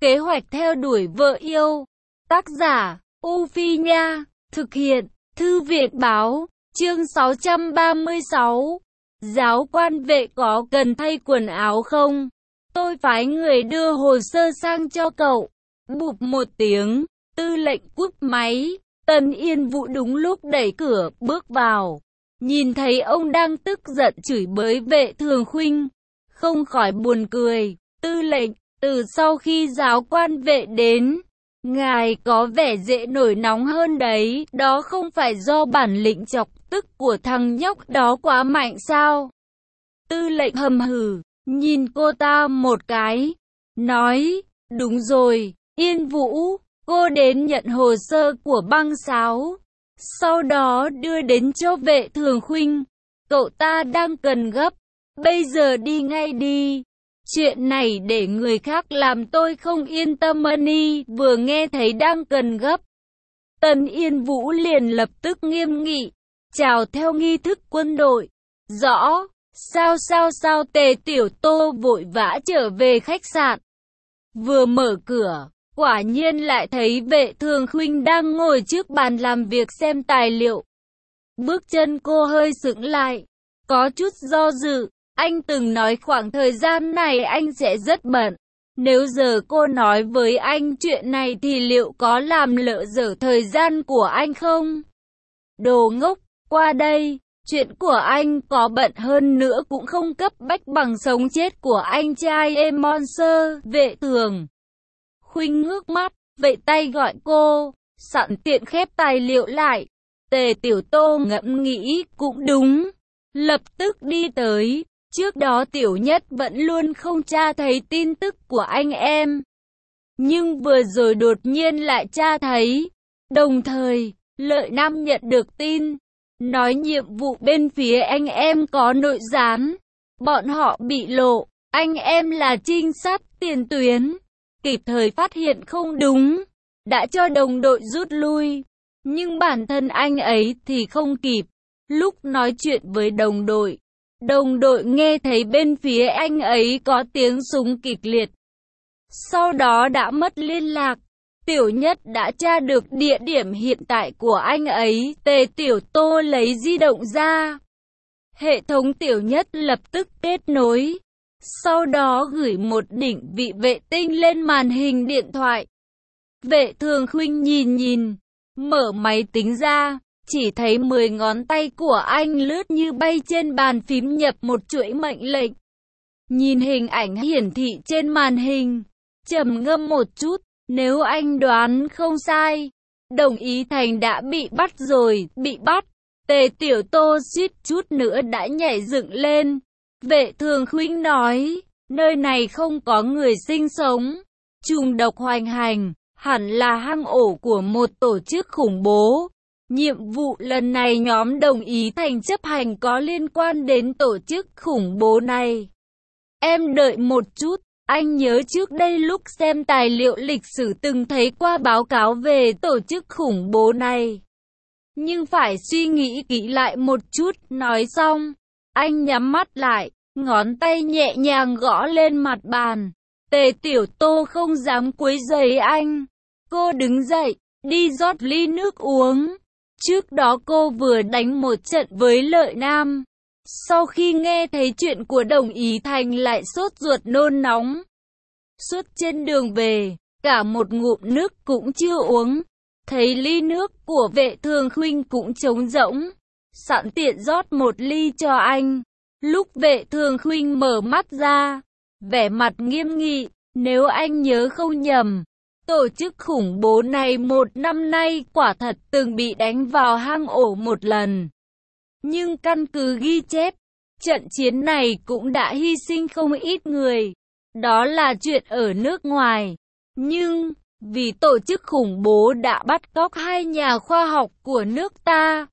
Kế hoạch theo đuổi vợ yêu. Tác giả, U Phi Nha. Thực hiện, Thư viện Báo. Chương 636. Giáo quan Vệ có cần thay quần áo không? Tôi phái người đưa hồ sơ sang cho cậu. Bụp một tiếng, tư lệnh cúp máy. Tần Yên Vũ đúng lúc đẩy cửa, bước vào. Nhìn thấy ông đang tức giận chửi bới Vệ Thường Khuynh, không khỏi buồn cười. Tư lệnh, từ sau khi giáo quan Vệ đến, ngài có vẻ dễ nổi nóng hơn đấy. Đó không phải do bản lĩnh chọc tức của thằng nhóc đó quá mạnh sao? Tư lệnh hầm hừ, nhìn cô ta một cái, nói, đúng rồi, Yên Vũ, cô đến nhận hồ sơ của băng sáo, sau đó đưa đến cho Vệ Thường Khuynh. Cậu ta đang cần gấp, bây giờ đi ngay đi. Chuyện này để người khác làm tôi không yên tâm. Ni vừa nghe thấy đang cần gấp, Tần Yên Vũ liền lập tức nghiêm nghị, chào theo nghi thức quân đội. Rõ, sao Tề Tiểu Tô vội vã trở về khách sạn. Vừa mở cửa, quả nhiên lại thấy Vệ Thường Khuynh đang ngồi trước bàn làm việc xem tài liệu. Bước chân cô hơi sững lại, có chút do dự. Anh từng nói khoảng thời gian này anh sẽ rất bận. Nếu giờ cô nói với anh chuyện này thì liệu có làm lỡ dở thời gian của anh không? Đồ ngốc, qua đây. Chuyện của anh có bận hơn nữa cũng không cấp bách bằng sống chết của anh trai em Monster. Vệ Thường Khuynh ngước mắt, vẫy tay gọi cô, sẵn tiện khép tài liệu lại. Tề Tiểu Tô ngẫm nghĩ cũng đúng, lập tức đi tới. Trước đó Tiểu Nhất vẫn luôn không tra thấy tin tức của anh em, nhưng vừa rồi đột nhiên lại tra thấy. Đồng thời, Lợi Nam nhận được tin, nói nhiệm vụ bên phía anh em có nội gián, bọn họ bị lộ. Anh em là trinh sát tiền tuyến, kịp thời phát hiện không đúng, đã cho đồng đội rút lui, nhưng bản thân anh ấy thì không kịp. Lúc nói chuyện với đồng đội nghe thấy bên phía anh ấy có tiếng súng kịch liệt, sau đó đã mất liên lạc. Tiểu Nhất đã tra được địa điểm hiện tại của anh ấy. Tề Tiểu Tô lấy di động ra, hệ thống Tiểu Nhất lập tức kết nối, sau đó gửi một định vị vệ tinh lên màn hình điện thoại. Vệ Thường Khuynh nhìn, mở máy tính ra, chỉ thấy 10 ngón tay của anh lướt như bay trên bàn phím nhập một chuỗi mệnh lệnh. Nhìn hình ảnh hiển thị trên màn hình, trầm ngâm một chút, nếu anh đoán không sai, Đồng Ý Thành đã bị bắt rồi. Bị bắt? Tề Tiểu Tô suýt chút nữa đã nhảy dựng lên. Vệ Thường Khuynh nói, nơi này không có người sinh sống, trùng độc hoành hành, hẳn là hang ổ của một tổ chức khủng bố. Nhiệm vụ lần này nhóm Đồng Ý Thành chấp hành có liên quan đến tổ chức khủng bố này. Em đợi một chút, anh nhớ trước đây lúc xem tài liệu lịch sử từng thấy qua báo cáo về tổ chức khủng bố này, nhưng phải suy nghĩ kỹ lại một chút. Nói xong, anh nhắm mắt lại, ngón tay nhẹ nhàng gõ lên mặt bàn. Tề Tiểu Tô không dám quấy rầy anh. Cô đứng dậy, đi rót ly nước uống. Trước đó cô vừa đánh một trận với Lợi Nam. Sau khi nghe thấy chuyện của Đồng Ý Thành lại sốt ruột nôn nóng. Suốt trên đường về, cả một ngụm nước cũng chưa uống. Thấy ly nước của Vệ Thường Khuynh cũng trống rỗng, sẵn tiện rót một ly cho anh. Lúc Vệ Thường Khuynh mở mắt ra, vẻ mặt nghiêm nghị, nếu anh nhớ không nhầm, tổ chức khủng bố này một năm nay quả thật từng bị đánh vào hang ổ một lần. Nhưng căn cứ ghi chép, trận chiến này cũng đã hy sinh không ít người. Đó là chuyện ở nước ngoài. Nhưng, vì tổ chức khủng bố đã bắt cóc 2 nhà khoa học của nước ta.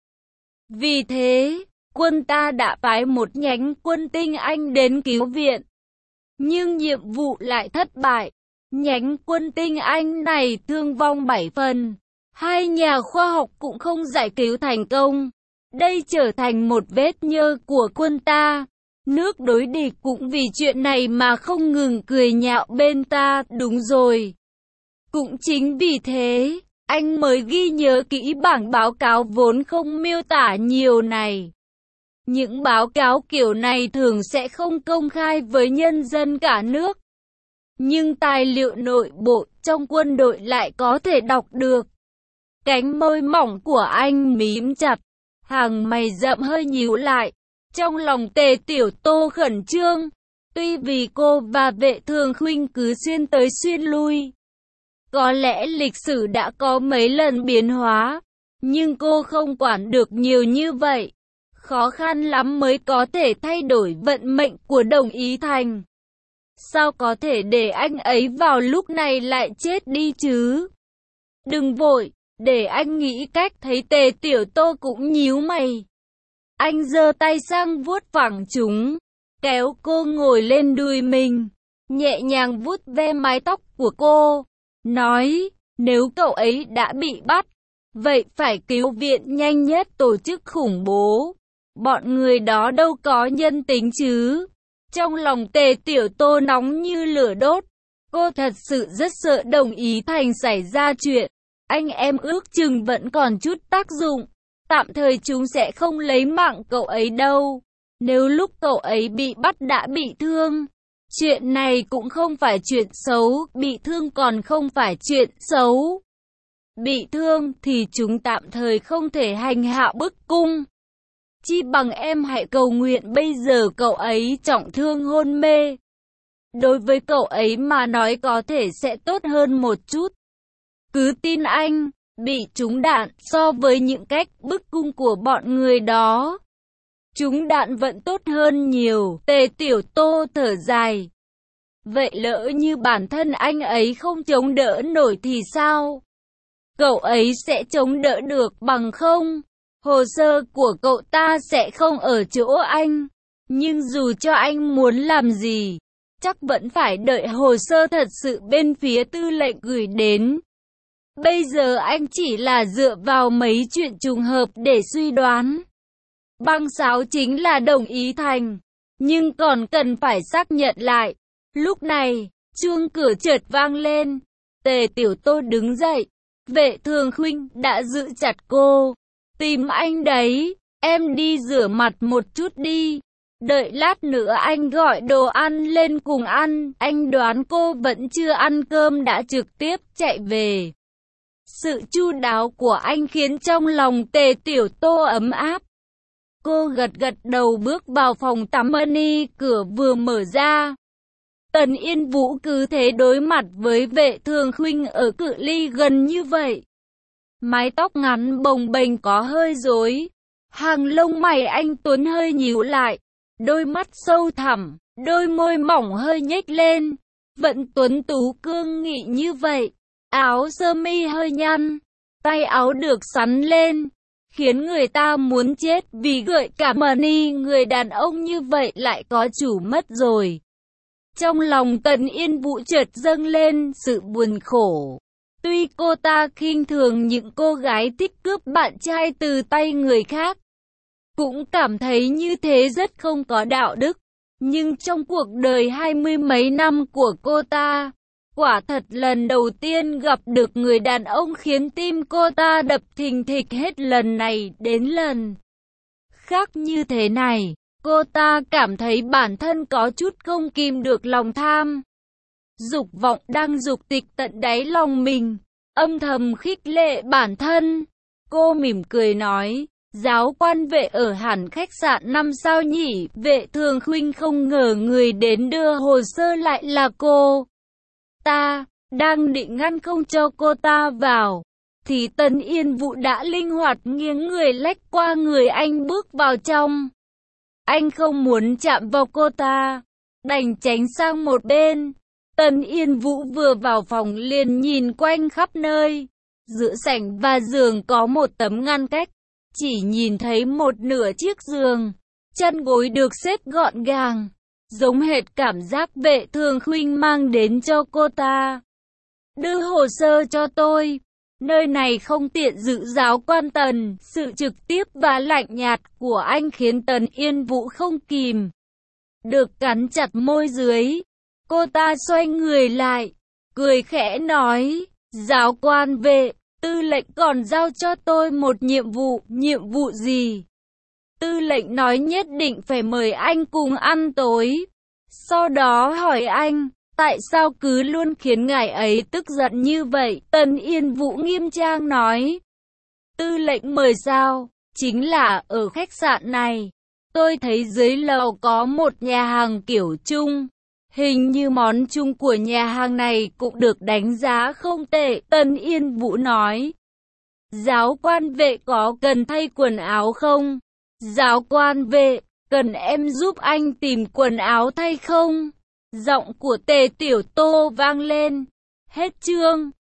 Vì thế, quân ta đã phái một nhánh quân tinh Anh đến cứu viện. Nhưng nhiệm vụ lại thất bại. Nhánh quân tinh Anh này thương vong 7 phần. 2 nhà khoa học cũng không giải cứu thành công. Đây trở thành một vết nhơ của quân ta. Nước đối địch cũng vì chuyện này mà không ngừng cười nhạo bên ta. Đúng rồi, Cũng chính vì thế, anh mới ghi nhớ kỹ bảng báo cáo vốn không miêu tả nhiều này. Những báo cáo kiểu này thường sẽ không công khai với nhân dân cả nước. Nhưng tài liệu nội bộ trong quân đội lại có thể đọc được. Cánh môi mỏng của anh mím chặt, hàng mày rậm hơi nhíu lại. Trong lòng Tề Tiểu Tô khẩn trương, tuy vì cô và Vệ Thường Khuynh cứ xuyên tới xuyên lui. Có lẽ lịch sử đã có mấy lần biến hóa, nhưng cô không quản được nhiều như vậy. Khó khăn lắm mới có thể thay đổi vận mệnh của Đồng Ý Thành. Sao có thể để anh ấy vào lúc này lại chết đi chứ? Đừng vội, để anh nghĩ cách. Thấy Tề Tiểu Tô cũng nhíu mày. Anh giơ tay sang vuốt phẳng chúng, kéo cô ngồi lên đùi mình, nhẹ nhàng vuốt ve mái tóc của cô, nói, nếu cậu ấy đã bị bắt, vậy phải cứu viện nhanh nhất. Tổ chức khủng bố, bọn người đó đâu có nhân tính chứ. Trong lòng Tề Tiểu Tô nóng như lửa đốt, cô thật sự rất sợ Đồng Ý Thành xảy ra chuyện. Anh em ước chừng vẫn còn chút tác dụng, tạm thời chúng sẽ không lấy mạng cậu ấy đâu. Nếu lúc cậu ấy bị bắt đã bị thương, chuyện này cũng không phải chuyện xấu, bị thương còn không phải chuyện xấu. Bị thương thì chúng tạm thời không thể hành hạ bức cung. Chi bằng em hãy cầu nguyện bây giờ cậu ấy trọng thương hôn mê. Đối với cậu ấy mà nói có thể sẽ tốt hơn một chút. Cứ tin anh, bị trúng đạn so với những cách bức cung của bọn người đó, trúng đạn vẫn tốt hơn nhiều. Tề Tiểu Tô thở dài. Vậy lỡ như bản thân anh ấy không chống đỡ nổi thì sao? Cậu ấy sẽ chống đỡ được bằng không? Hồ sơ của cậu ta sẽ không ở chỗ anh. Nhưng dù cho anh muốn làm gì, chắc vẫn phải đợi hồ sơ thật sự bên phía tư lệnh gửi đến. Bây giờ anh chỉ là dựa vào mấy chuyện trùng hợp để suy đoán. Băng Sáo chính là Đồng Ý Thành, nhưng còn cần phải xác nhận lại. Lúc này, chuông cửa chợt vang lên. Tề Tiểu Tô đứng dậy. Vệ Thường Khuynh đã giữ chặt cô. Tìm anh đấy, em đi rửa mặt một chút đi. Đợi lát nữa anh gọi đồ ăn lên cùng ăn. Anh đoán cô vẫn chưa ăn cơm đã trực tiếp chạy về. Sự chu đáo của anh khiến trong lòng Tề Tiểu Tô ấm áp. Cô gật gật đầu bước vào phòng tắm. Cửa vừa mở ra, Tần Yên Vũ cứ thế đối mặt với Vệ Thường Khuynh ở cự ly gần như vậy. Mái tóc ngắn bồng bềnh có hơi rối, hàng lông mày anh tuấn hơi nhíu lại, đôi mắt sâu thẳm, đôi môi mỏng hơi nhếch lên, vẫn tuấn tú cương nghị như vậy. Áo sơ mi hơi nhăn, tay áo được xắn lên, khiến người ta muốn chết vì gợi cảm. Người đàn ông như vậy lại có chủ mất rồi. Trong lòng Tần Yên Vũ chợt dâng lên sự buồn khổ. Tuy cô ta khinh thường những cô gái thích cướp bạn trai từ tay người khác, cũng cảm thấy như thế rất không có đạo đức, nhưng trong cuộc đời 20 mấy năm của cô ta, quả thật lần đầu tiên gặp được người đàn ông khiến tim cô ta đập thình thịch hết lần này đến lần khác như thế này. Cô ta cảm thấy bản thân có chút không kìm được lòng tham. Dục vọng đang dục dịch tận đáy lòng mình, âm thầm khích lệ bản thân. Cô mỉm cười nói, giáo quan Vệ ở hẳn khách sạn 5 sao nhỉ? Vệ Thường Khuynh không ngờ người đến đưa hồ sơ lại là cô. Ta đang định ngăn không cho cô ta vào, thì Tần Yên Vũ đã linh hoạt nghiêng người lách qua người anh bước vào trong. Anh không muốn chạm vào cô ta, đành tránh sang một bên. Tần Yên Vũ vừa vào phòng liền nhìn quanh khắp nơi. Giữa sảnh và giường có một tấm ngăn cách, chỉ nhìn thấy một nửa chiếc giường. Chân gối được xếp gọn gàng, giống hệt cảm giác Vệ Thường Khuynh mang đến cho cô ta. Đưa hồ sơ cho tôi. Nơi này không tiện giữ giáo quan Tần. Sự trực tiếp và lạnh nhạt của anh khiến Tần Yên Vũ không kìm được cắn chặt môi dưới. Cô ta xoay người lại, cười khẽ nói, Giáo quan vệ, tư lệnh còn giao cho tôi một nhiệm vụ gì? Tư lệnh nói nhất định phải mời anh cùng ăn tối. Sau đó hỏi anh, tại sao cứ luôn khiến ngài ấy tức giận như vậy? Tần Yên Vũ nghiêm trang nói, tư lệnh mời sao? Chính là ở khách sạn này. Tôi thấy dưới lầu có một nhà hàng kiểu Trung. Hình như món Trung của nhà hàng này cũng được đánh giá không tệ. Tần Yên Vũ nói, giáo quan vệ có cần thay quần áo không? Giáo quan vệ, cần em giúp anh tìm quần áo thay không? Giọng của Tề Tiểu Tô vang lên. Hết chương.